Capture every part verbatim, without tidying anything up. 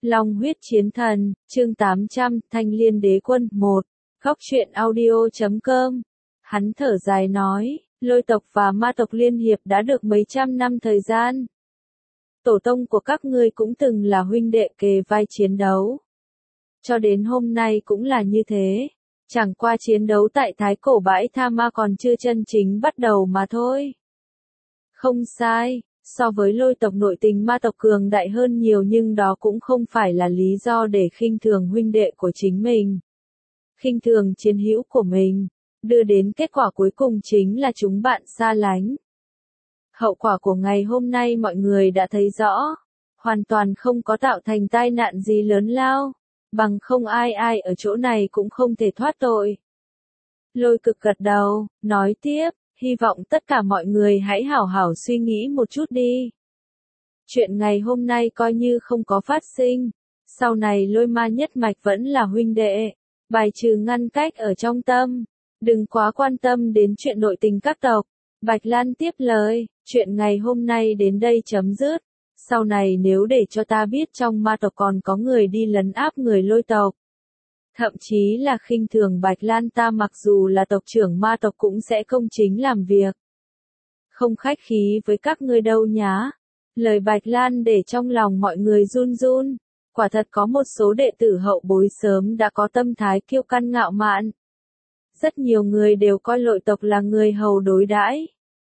Long huyết chiến thần, chương tám trăm, Thanh Liên Đế Quân, một. Góc truyện audio chấm com. Hắn thở dài nói, Lôi tộc và Ma tộc liên hiệp đã được mấy trăm năm thời gian. Tổ tông của các ngươi cũng từng là huynh đệ kề vai chiến đấu. Cho đến hôm nay cũng là như thế. Chẳng qua chiến đấu tại Thái Cổ Bãi Tha Ma còn chưa chân chính bắt đầu mà thôi. Không sai, so với Lôi tộc nội tình Ma tộc cường đại hơn nhiều, nhưng đó cũng không phải là lý do để khinh thường huynh đệ của chính mình. Khinh thường chiến hữu của mình, đưa đến kết quả cuối cùng chính là chúng bạn xa lánh. Hậu quả của ngày hôm nay mọi người đã thấy rõ, hoàn toàn không có tạo thành tai nạn gì lớn lao, bằng không ai ai ở chỗ này cũng không thể thoát tội. Lôi Cực gật đầu, nói tiếp, hy vọng tất cả mọi người hãy hảo hảo suy nghĩ một chút đi. Chuyện ngày hôm nay coi như không có phát sinh, sau này Lôi Ma nhất mạch vẫn là huynh đệ, bài trừ ngăn cách ở trong tâm, đừng quá quan tâm đến chuyện nội tình các tộc. Bạch Lan tiếp lời, chuyện ngày hôm nay đến đây chấm dứt, sau này nếu để cho ta biết trong Ma tộc còn có người đi lấn áp người Lôi tộc, thậm chí là khinh thường Bạch Lan ta, mặc dù là tộc trưởng Ma tộc cũng sẽ công chính làm việc. Không khách khí với các ngươi đâu nhá. Lời Bạch Lan để trong lòng mọi người run run, quả thật có một số đệ tử hậu bối sớm đã có tâm thái kiêu căng ngạo mạn. Rất nhiều người đều coi Lôi tộc là người hầu đối đãi.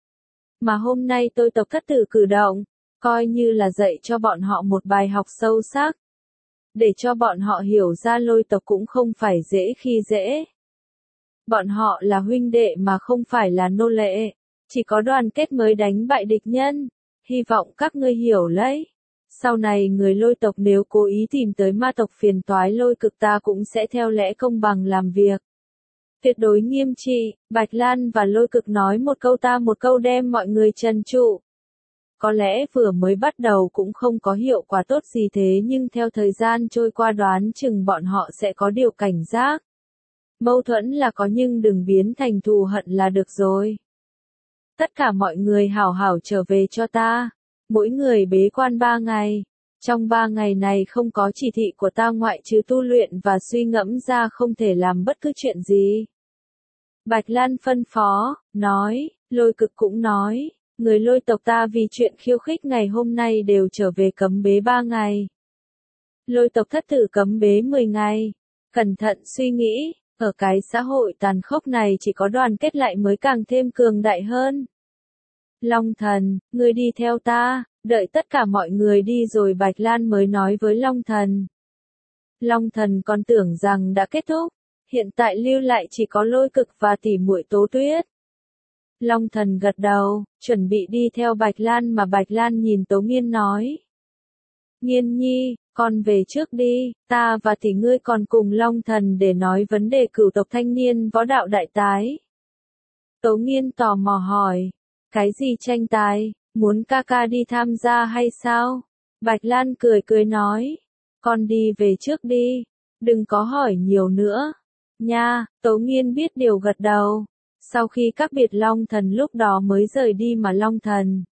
Mà hôm nay tôi tộc thất tử cử động, coi như là dạy cho bọn họ một bài học sâu sắc. Để cho bọn họ hiểu ra Lôi tộc cũng không phải dễ khi dễ. Bọn họ là huynh đệ mà không phải là nô lệ, chỉ có đoàn kết mới đánh bại địch nhân, hy vọng các ngươi hiểu lấy. Sau này người Lôi tộc nếu cố ý tìm tới Ma tộc phiền toái, Lôi Cực ta cũng sẽ theo lẽ công bằng làm việc. Tuyệt đối nghiêm trị. Bạch Lan và Lôi Cực nói một câu ta một câu đem mọi người trấn trụ. Có lẽ vừa mới bắt đầu cũng không có hiệu quả tốt gì, thế nhưng theo thời gian trôi qua đoán chừng bọn họ sẽ có điều cảnh giác. Mâu thuẫn là có nhưng đừng biến thành thù hận là được rồi. Tất cả mọi người hảo hảo trở về cho ta. Mỗi người bế quan ba ngày. Trong ba ngày này không có chỉ thị của ta ngoại trừ tu luyện và suy ngẫm ra không thể làm bất cứ chuyện gì. Bạch Lan phân phó, nói, Lôi Cực cũng nói. Người Lôi tộc ta vì chuyện khiêu khích ngày hôm nay đều trở về cấm bế ba ngày. Lôi tộc thất tử cấm bế mười ngày. Cẩn thận suy nghĩ, ở cái xã hội tàn khốc này chỉ có đoàn kết lại mới càng thêm cường đại hơn. Long Thần, ngươi đi theo ta, đợi tất cả mọi người đi rồi Bạch Lan mới nói với Long Thần. Long Thần còn tưởng rằng đã kết thúc, hiện tại lưu lại chỉ có Lôi Cực và tỷ muội Tố Tuyết. Long Thần gật đầu, chuẩn bị đi theo Bạch Lan mà Bạch Lan nhìn Tố Nghiên nói. Nghiên nhi, con về trước đi, ta và tỷ ngươi còn cùng Long Thần để nói vấn đề cửu tộc thanh niên võ đạo đại tái. Tố Nghiên tò mò hỏi, cái gì tranh tài, muốn ca ca đi tham gia hay sao? Bạch Lan cười cười nói, con đi về trước đi, đừng có hỏi nhiều nữa. Nha, Tố Nghiên biết điều gật đầu. Sau khi các biệt Long Thần lúc đó mới rời đi mà Long Thần,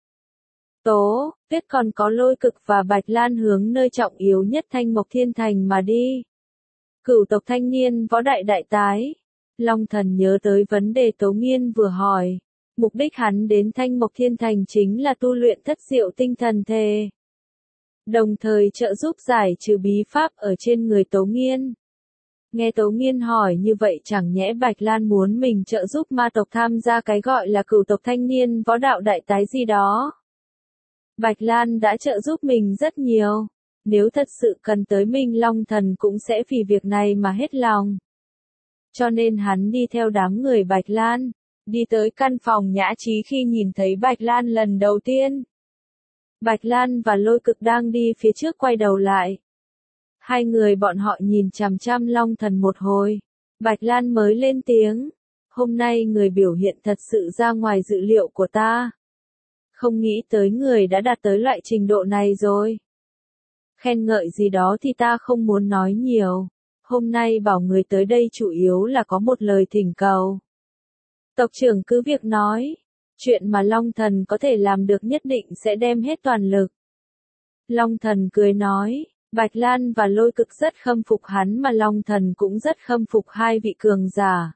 Tố, Tuyết còn có Lôi Cực và Bạch Lan hướng nơi trọng yếu nhất Thanh Mộc Thiên Thành mà đi. Cửu tộc thanh niên võ đại đại tái. Long Thần nhớ tới vấn đề Tố Nghiên vừa hỏi. Mục đích hắn đến Thanh Mộc Thiên Thành chính là tu luyện thất diệu tinh thần thể, đồng thời trợ giúp giải trừ bí pháp ở trên người Tố Nghiên. Nghe Tố Nghiên hỏi như vậy chẳng nhẽ Bạch Lan muốn mình trợ giúp Ma tộc tham gia cái gọi là cửu tộc thanh niên võ đạo đại tái gì đó. Bạch Lan đã trợ giúp mình rất nhiều. Nếu thật sự cần tới mình, Long Thần cũng sẽ vì việc này mà hết lòng. Cho nên hắn đi theo đám người Bạch Lan, đi tới căn phòng Nhã Trí. Khi nhìn thấy Bạch Lan lần đầu tiên, Bạch Lan và Lôi Cực đang đi phía trước quay đầu lại. Hai người bọn họ nhìn chằm chằm Long Thần một hồi. Bạch Lan mới lên tiếng. Hôm nay người biểu hiện thật sự ra ngoài dự liệu của ta. Không nghĩ tới người đã đạt tới loại trình độ này rồi. Khen ngợi gì đó thì ta không muốn nói nhiều. Hôm nay bảo người tới đây chủ yếu là có một lời thỉnh cầu. Tộc trưởng cứ việc nói. Chuyện mà Long Thần có thể làm được nhất định sẽ đem hết toàn lực. Long Thần cười nói. Bạch Lan và Lôi Cực rất khâm phục hắn mà Long Thần cũng rất khâm phục hai vị cường giả.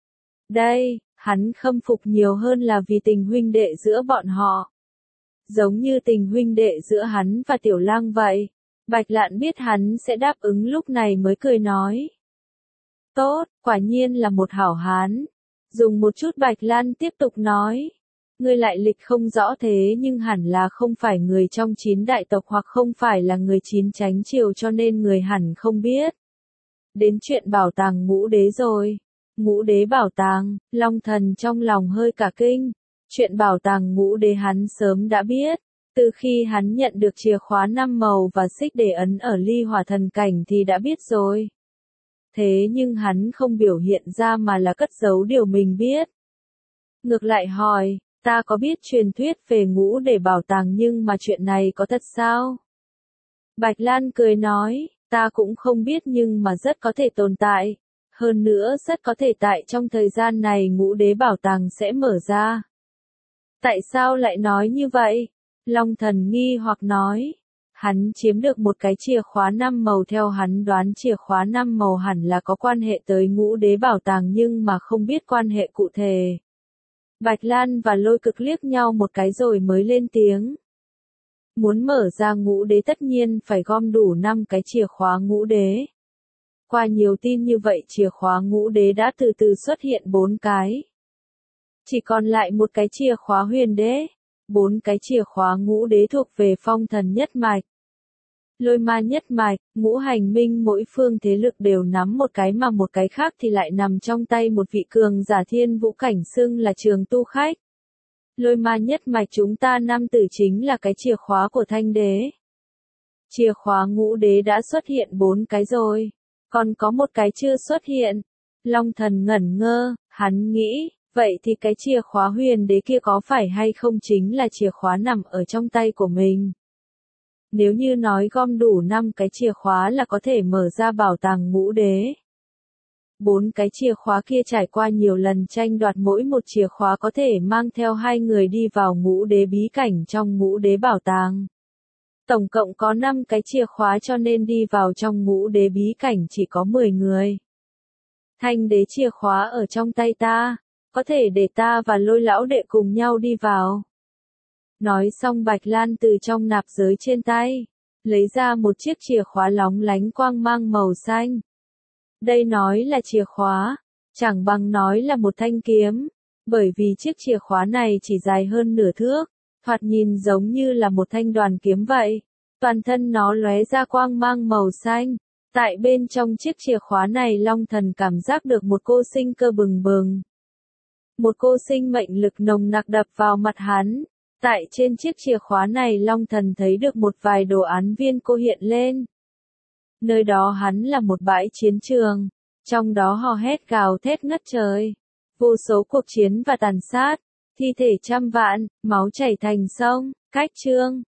Đây, hắn khâm phục nhiều hơn là vì tình huynh đệ giữa bọn họ. Giống như tình huynh đệ giữa hắn và Tiểu Lang vậy. Bạch Lạn biết hắn sẽ đáp ứng lúc này mới cười nói. Tốt, quả nhiên là một hảo hán. Dùng một chút Bạch Lan tiếp tục nói. Ngươi lại lịch không rõ thế nhưng hẳn là không phải người trong chín đại tộc hoặc không phải là người chín chánh triều cho nên người hẳn không biết. Đến chuyện bảo tàng ngũ đế rồi. Ngũ đế bảo tàng, Long Thần trong lòng hơi cả kinh. Chuyện bảo tàng ngũ đế hắn sớm đã biết. Từ khi hắn nhận được chìa khóa năm màu và xích để ấn ở ly hỏa thần cảnh thì đã biết rồi. Thế nhưng hắn không biểu hiện ra mà là cất giấu điều mình biết. Ngược lại hỏi, ta có biết truyền thuyết về ngũ đế bảo tàng nhưng mà chuyện này có thật sao? Bạch Lan cười nói, ta cũng không biết nhưng mà rất có thể tồn tại. Hơn nữa rất có thể tại trong thời gian này ngũ đế bảo tàng sẽ mở ra. Tại sao lại nói như vậy? Long Thần nghi hoặc nói. Hắn chiếm được một cái chìa khóa năm màu theo hắn đoán chìa khóa năm màu hẳn là có quan hệ tới ngũ đế bảo tàng nhưng mà không biết quan hệ cụ thể. Bạch Lan và Lôi Cực liếc nhau một cái rồi mới lên tiếng. Muốn mở ra ngũ đế tất nhiên phải gom đủ năm cái chìa khóa ngũ đế. Qua nhiều tin như vậy chìa khóa ngũ đế đã từ từ xuất hiện bốn cái. Chỉ còn lại một cái chìa khóa huyền đế. Bốn cái chìa khóa ngũ đế thuộc về phong thần nhất mạch. Lôi ma nhất mạch, ngũ hành minh mỗi phương thế lực đều nắm một cái mà một cái khác thì lại nằm trong tay một vị cường giả thiên vũ cảnh xưng là Trường Tu Khách. Lôi ma nhất mạch chúng ta năm tử chính là cái chìa khóa của thanh đế. Chìa khóa ngũ đế đã xuất hiện bốn cái rồi. Còn có một cái chưa xuất hiện. Long Thần ngẩn ngơ, hắn nghĩ, vậy thì cái chìa khóa huyền đế kia có phải hay không chính là chìa khóa nằm ở trong tay của mình? Nếu như nói gom đủ năm cái chìa khóa là có thể mở ra bảo tàng ngũ đế. Bốn cái chìa khóa kia trải qua nhiều lần tranh đoạt mỗi một chìa khóa có thể mang theo hai người đi vào ngũ đế bí cảnh trong ngũ đế bảo tàng. Tổng cộng có năm cái chìa khóa cho nên đi vào trong ngũ đế bí cảnh chỉ có mười người. Thanh đế chìa khóa ở trong tay ta, có thể để ta và Lôi lão đệ cùng nhau đi vào. Nói xong Bạch Lan từ trong nạp giới trên tay, lấy ra một chiếc chìa khóa lóng lánh quang mang màu xanh. Đây nói là chìa khóa, chẳng bằng nói là một thanh kiếm, bởi vì chiếc chìa khóa này chỉ dài hơn nửa thước, thoạt nhìn giống như là một thanh đoàn kiếm vậy. Toàn thân nó lóe ra quang mang màu xanh. Tại bên trong chiếc chìa khóa này Long Thần cảm giác được một cô sinh cơ bừng bừng. Một cô sinh mệnh lực nồng nặc đập vào mặt hắn. Tại trên chiếc chìa khóa này Long Thần thấy được một vài đồ án viên cô hiện lên. Nơi đó hắn là một bãi chiến trường. Trong đó hò hét gào thét ngất trời. Vô số cuộc chiến và tàn sát. Thi thể trăm vạn, máu chảy thành sông. Cách chương